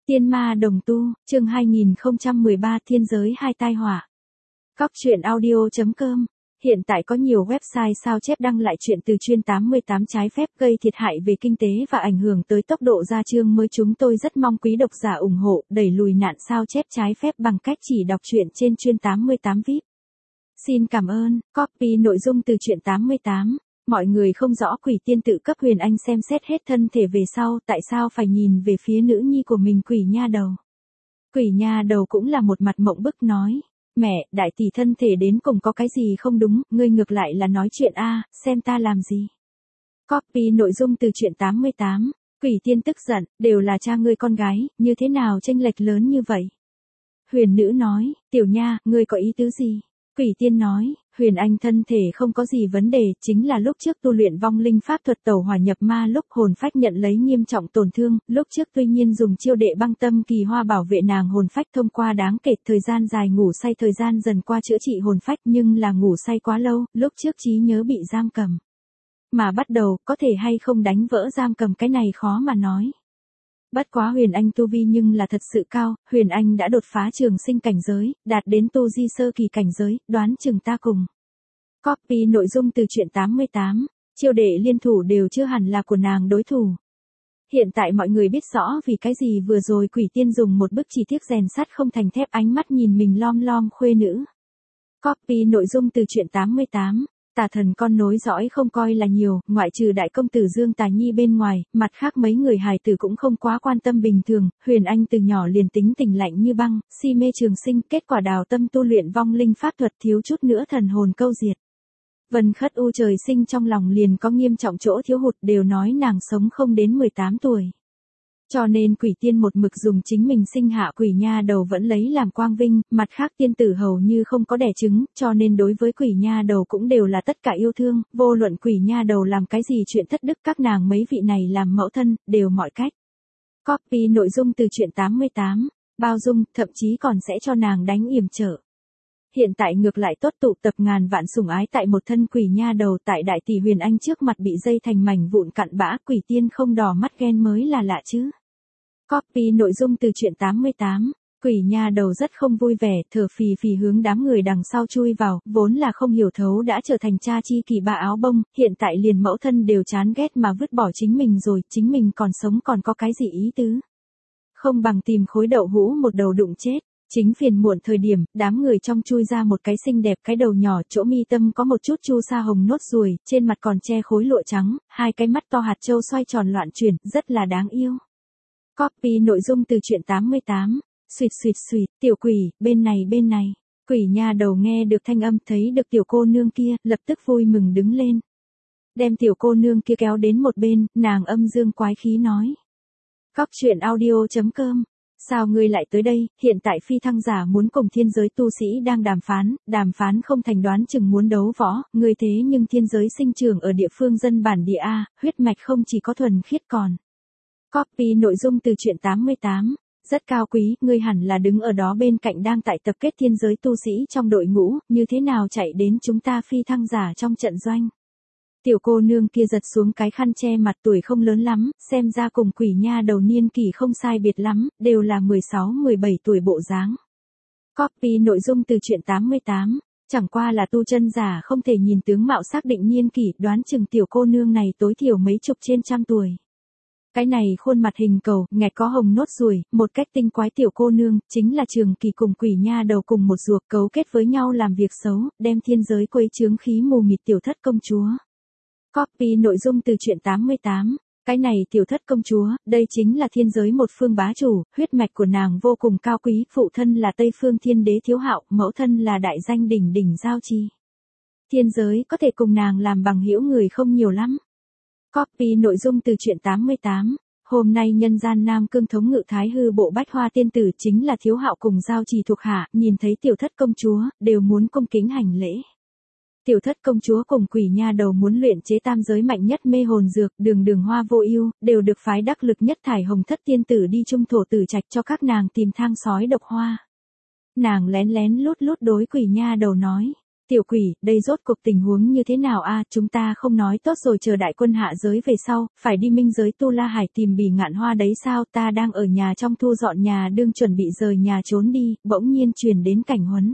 Tiên ma đồng tu, chương 2013 Thiên giới hai tai họa. Cóc truyện audio.com. Hiện tại có nhiều website sao chép đăng lại chuyện từ chuyên 88 trái phép gây thiệt hại về kinh tế và ảnh hưởng tới tốc độ ra chương mới. Chúng tôi rất mong quý độc giả ủng hộ, đẩy lùi nạn sao chép trái phép bằng cách chỉ đọc truyện trên chuyên 88 VIP. Xin cảm ơn. Copy nội dung từ truyện 88. Mọi người không rõ Quỷ Tiên tự cấp Huyền Anh xem xét hết thân thể về sau, tại sao phải nhìn về phía nữ nhi của mình. Quỷ nha đầu. Quỷ nha đầu cũng là một mặt mộng bức nói. Mẹ, đại tỷ thân thể đến cùng có cái gì không đúng, ngươi ngược lại là nói chuyện a, xem ta làm gì. Copy nội dung từ truyện 88. Quỷ Tiên tức giận, đều là cha ngươi con gái, như thế nào chênh lệch lớn như vậy? Huyền nữ nói, tiểu nha, ngươi có ý tứ gì? Quỷ Tiên nói, Huyền Anh thân thể không có gì vấn đề, chính là lúc trước tu luyện vong linh pháp thuật tẩu hỏa nhập ma lúc hồn phách nhận lấy nghiêm trọng tổn thương, lúc trước tuy nhiên dùng chiêu đệ băng tâm kỳ hoa bảo vệ nàng hồn phách thông qua đáng kể thời gian dài ngủ say, thời gian dần qua chữa trị hồn phách, nhưng là ngủ say quá lâu, lúc trước trí nhớ bị giam cầm. Mà bắt đầu, có thể hay không đánh vỡ giam cầm cái này khó mà nói. Bất quá Huyền Anh tu vi nhưng là thật sự cao, Huyền Anh đã đột phá trường sinh cảnh giới, đạt đến tu di sơ kỳ cảnh giới, đoán chừng ta cùng. Copy nội dung từ truyện 88, chiêu đệ liên thủ đều chưa hẳn là của nàng đối thủ. Hiện tại mọi người biết rõ vì cái gì vừa rồi Quỷ Tiên dùng một bức chỉ tiếc rèn sắt không thành thép ánh mắt nhìn mình lom lom khuê nữ. Copy nội dung từ truyện 88. Tà thần con nối dõi không coi là nhiều, ngoại trừ đại công tử Dương Tà Nhi bên ngoài, mặt khác mấy người hài tử cũng không quá quan tâm. Bình thường, Huyền Anh từ nhỏ liền tính tình lạnh như băng, si mê trường sinh, kết quả đào tâm tu luyện vong linh pháp thuật thiếu chút nữa thần hồn câu diệt. Vân Khất U trời sinh trong lòng liền có nghiêm trọng chỗ thiếu hụt, đều nói nàng sống không đến 18 tuổi. Cho nên Quỷ Tiên một mực dùng chính mình sinh hạ quỷ nha đầu vẫn lấy làm quang vinh, mặt khác tiên tử hầu như không có đẻ trứng, cho nên đối với quỷ nha đầu cũng đều là tất cả yêu thương, vô luận quỷ nha đầu làm cái gì chuyện thất đức các nàng mấy vị này làm mẫu thân, đều mọi cách. Copy nội dung từ truyện 88, bao dung, thậm chí còn sẽ cho nàng đánh yểm trở. Hiện tại ngược lại tốt, tụ tập ngàn vạn sủng ái tại một thân quỷ nha đầu, tại đại tỷ Huyền Anh trước mặt bị dây thành mảnh vụn cặn bã, Quỷ Tiên không đỏ mắt ghen mới là lạ chứ. Copy nội dung từ truyện 88. Quỷ nha đầu rất không vui vẻ, thở phì phì hướng đám người đằng sau chui vào, vốn là không hiểu thấu đã trở thành cha chi kỳ ba áo bông, hiện tại liền mẫu thân đều chán ghét mà vứt bỏ chính mình rồi, chính mình còn sống còn có cái gì ý tứ. Không bằng tìm khối đậu hũ một đầu đụng chết. Chính phiền muộn thời điểm, đám người trong chui ra một cái xinh đẹp cái đầu nhỏ, chỗ mi tâm có một chút chu sa hồng nốt ruồi, trên mặt còn che khối lụa trắng, hai cái mắt to hạt châu xoay tròn loạn chuyển, rất là đáng yêu. Copy nội dung từ truyện 88. Xuyệt xuyệt xuyệt, tiểu quỷ, bên này. Quỷ nha đầu nghe được thanh âm, thấy được tiểu cô nương kia, lập tức vui mừng đứng lên. Đem tiểu cô nương kia kéo đến một bên, nàng âm dương quái khí nói. Cóc truyện audio.com. Sao ngươi lại tới đây, hiện tại phi thăng giả muốn cùng thiên giới tu sĩ đang đàm phán không thành đoán chừng muốn đấu võ, ngươi thế nhưng thiên giới sinh trưởng ở địa phương dân bản địa A, huyết mạch không chỉ có thuần khiết còn. Copy nội dung từ truyện 88, rất cao quý, ngươi hẳn là đứng ở đó bên cạnh đang tại tập kết thiên giới tu sĩ trong đội ngũ, như thế nào chạy đến chúng ta phi thăng giả trong trận doanh. Tiểu cô nương kia giật xuống cái khăn che mặt, tuổi không lớn lắm, xem ra cùng quỷ nha đầu niên kỷ không sai biệt lắm, đều là 16-17 tuổi bộ dáng. Copy nội dung từ truyện 88, chẳng qua là tu chân giả không thể nhìn tướng mạo xác định niên kỷ, đoán chừng tiểu cô nương này tối thiểu mấy chục trên trăm tuổi. Cái này khuôn mặt hình cầu, nghẹt có hồng nốt ruồi, một cách tinh quái tiểu cô nương, chính là Trường Kỳ cùng quỷ nha đầu cùng một ruột cấu kết với nhau làm việc xấu, đem thiên giới quấy chướng khí mù mịt tiểu thất công chúa. Copy nội dung từ truyện 88. Cái này tiểu thất công chúa, đây chính là thiên giới một phương bá chủ, huyết mạch của nàng vô cùng cao quý, phụ thân là Tây Phương Thiên Đế Thiếu Hạo, mẫu thân là đại danh đỉnh Giao Chi. Thiên giới có thể cùng nàng làm bằng hữu người không nhiều lắm. Copy nội dung từ truyện 88. Hôm nay nhân gian Nam Cương thống ngự Thái Hư bộ Bách Hoa tiên tử chính là Thiếu Hạo cùng Giao Trì thuộc hạ, nhìn thấy tiểu thất công chúa, đều muốn cung kính hành lễ. Tiểu thất công chúa cùng quỷ nha đầu muốn luyện chế tam giới mạnh nhất mê hồn dược, đường hoa vô ưu, đều được phái đắc lực nhất Thải Hồng Thất tiên tử đi trung thổ tử trạch cho các nàng tìm thang sói độc hoa. Nàng lén lút đối quỷ nha đầu nói, Tiểu quỷ, đây rốt cuộc tình huống như thế nào a? Chúng ta không nói tốt rồi chờ đại quân hạ giới về sau, phải đi minh giới Tu La Hải tìm Bỉ Ngạn Hoa đấy sao? Ta đang ở nhà trong thu dọn nhà đương chuẩn bị rời nhà trốn đi, bỗng nhiên truyền đến cảnh huấn.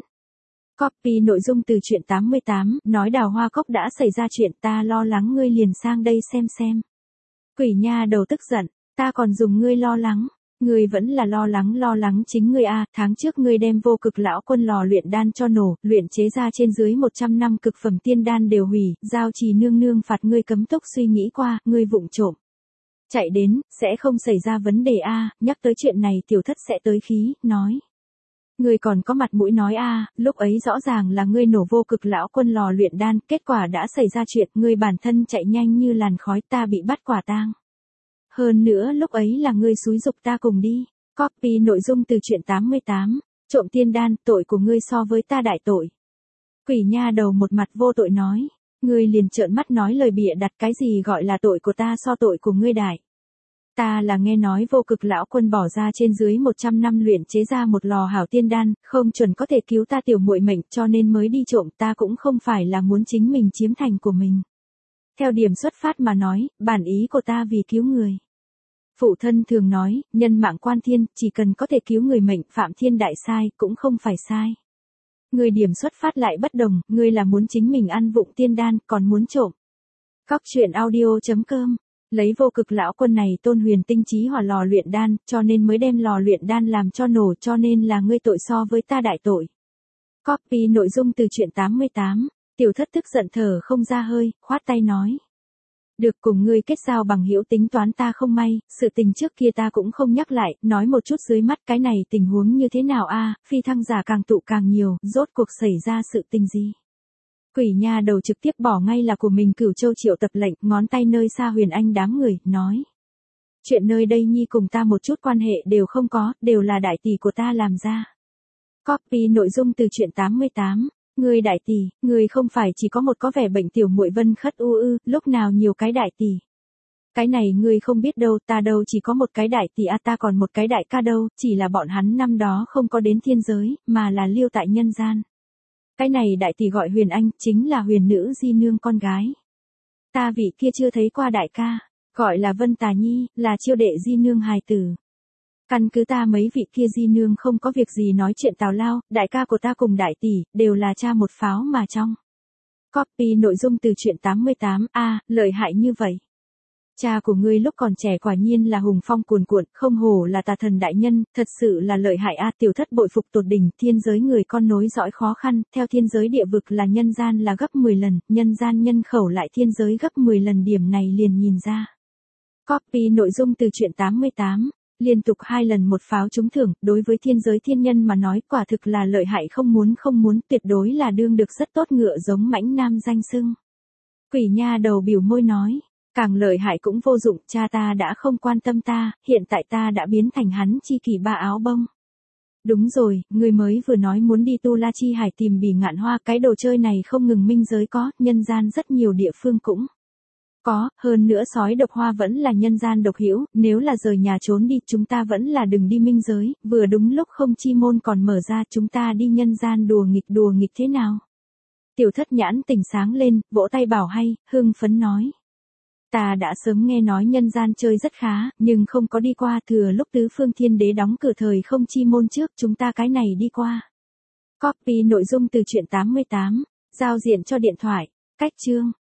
Copy nội dung từ truyện 88, nói Đào Hoa Cốc đã xảy ra chuyện, ta lo lắng ngươi liền sang đây xem. Quỷ nha đầu tức giận, ta còn dùng ngươi lo lắng. Ngươi vẫn là lo lắng chính ngươi a, tháng trước ngươi đem vô cực lão quân lò luyện đan cho nổ, luyện chế ra trên dưới 100 năm cực phẩm tiên đan đều hủy, giao trì nương nương phạt ngươi cấm túc suy nghĩ qua, ngươi vụng trộm chạy đến, sẽ không xảy ra vấn đề a, nhắc tới chuyện này tiểu thất sẽ tới khí, nói. Ngươi còn có mặt mũi nói a, lúc ấy rõ ràng là ngươi nổ vô cực lão quân lò luyện đan, kết quả đã xảy ra chuyện, ngươi bản thân chạy nhanh như làn khói, ta bị bắt quả tang. Hơn nữa lúc ấy là ngươi xúi giục ta cùng đi. Copy nội dung từ truyện 88, trộm tiên đan, tội của ngươi so với ta đại tội. Quỷ nha đầu một mặt vô tội nói, ngươi liền trợn mắt nói lời bịa đặt, cái gì gọi là tội của ta so tội của ngươi đại. Ta là nghe nói vô cực lão quân bỏ ra trên dưới 100 năm luyện chế ra một lò hảo tiên đan, không chuẩn có thể cứu ta tiểu muội mệnh, cho nên mới đi trộm, ta cũng không phải là muốn chính mình chiếm thành của mình. Theo điểm xuất phát mà nói, bản ý của ta vì cứu người. Phụ thân thường nói, nhân mạng quan thiên, chỉ cần có thể cứu người mệnh, phạm thiên đại sai, cũng không phải sai. Người điểm xuất phát lại bất đồng, ngươi là muốn chính mình ăn vụng tiên đan, còn muốn trộm. Cóc truyện audio.com, lấy vô cực lão quân này tôn huyền tinh trí hỏa lò luyện đan, cho nên mới đem lò luyện đan làm cho nổ, cho nên là ngươi tội so với ta đại tội. Copy nội dung từ truyện 88, tiểu thất tức giận thở không ra hơi, khoát tay nói. Được, cùng ngươi kết giao bằng hữu tính toán ta không may, sự tình trước kia ta cũng không nhắc lại, nói một chút dưới mắt cái này tình huống như thế nào a, phi thăng giả càng tụ càng nhiều, rốt cuộc xảy ra sự tình gì. Quỷ nha đầu trực tiếp bỏ ngay là của mình Cửu Châu triệu tập lệnh, ngón tay nơi xa Huyền Anh đám người, nói. Chuyện nơi đây nhi cùng ta một chút quan hệ đều không có, đều là đại tỷ của ta làm ra. Copy nội dung từ truyện 88. Ngươi đại tỷ, ngươi không phải chỉ có một có vẻ bệnh tiểu muội Vân Khất U ư, lúc nào nhiều cái đại tỷ. Cái này ngươi không biết đâu, ta đâu chỉ có một cái đại tỷ a, ta còn một cái đại ca đâu, chỉ là bọn hắn năm đó không có đến thiên giới, mà là lưu tại nhân gian. Cái này đại tỷ gọi Huyền Anh, chính là huyền nữ di nương con gái. Ta vị kia chưa thấy qua đại ca, gọi là Vân Tà Nhi, là chiêu đệ di nương hài tử. Căn cứ ta mấy vị kia di nương không có việc gì nói chuyện tào lao, đại ca của ta cùng đại tỷ, đều là cha một pháo mà trong. Copy nội dung từ truyện 88, lợi hại như vậy. Cha của ngươi lúc còn trẻ quả nhiên là hùng phong cuồn cuộn, không hổ là tà thần đại nhân, thật sự là lợi hại a, tiểu thất bội phục tột đỉnh, thiên giới người con nối dõi khó khăn, theo thiên giới địa vực là nhân gian là gấp 10 lần, nhân gian nhân khẩu lại thiên giới gấp 10 lần, điểm này liền nhìn ra. Copy nội dung từ truyện 88. Liên tục 2 lần một pháo trúng thưởng, đối với thiên giới thiên nhân mà nói quả thực là lợi hại không muốn, tuyệt đối là đương được rất tốt ngựa giống mãnh nam danh xưng. Quỷ nha đầu biểu môi nói, càng lợi hại cũng vô dụng, cha ta đã không quan tâm ta, hiện tại ta đã biến thành hắn chi kỷ ba áo bông. Đúng rồi, người mới vừa nói muốn đi Tu La Chi Hải tìm Bỉ Ngạn Hoa, cái đồ chơi này không ngừng minh giới có, nhân gian rất nhiều địa phương cũng có, hơn nữa sói độc hoa vẫn là nhân gian độc hữu, nếu là rời nhà trốn đi, chúng ta vẫn là đừng đi minh giới, vừa đúng lúc không chi môn còn mở ra, chúng ta đi nhân gian đùa nghịch thế nào. Tiểu thất nhãn tỉnh sáng lên, vỗ tay bảo hay, hưng phấn nói. Ta đã sớm nghe nói nhân gian chơi rất khá, nhưng không có đi qua, thừa lúc tứ phương thiên đế đóng cửa thời không chi môn trước, chúng ta cái này đi qua. Copy nội dung từ truyện 88, giao diện cho điện thoại, cách chương.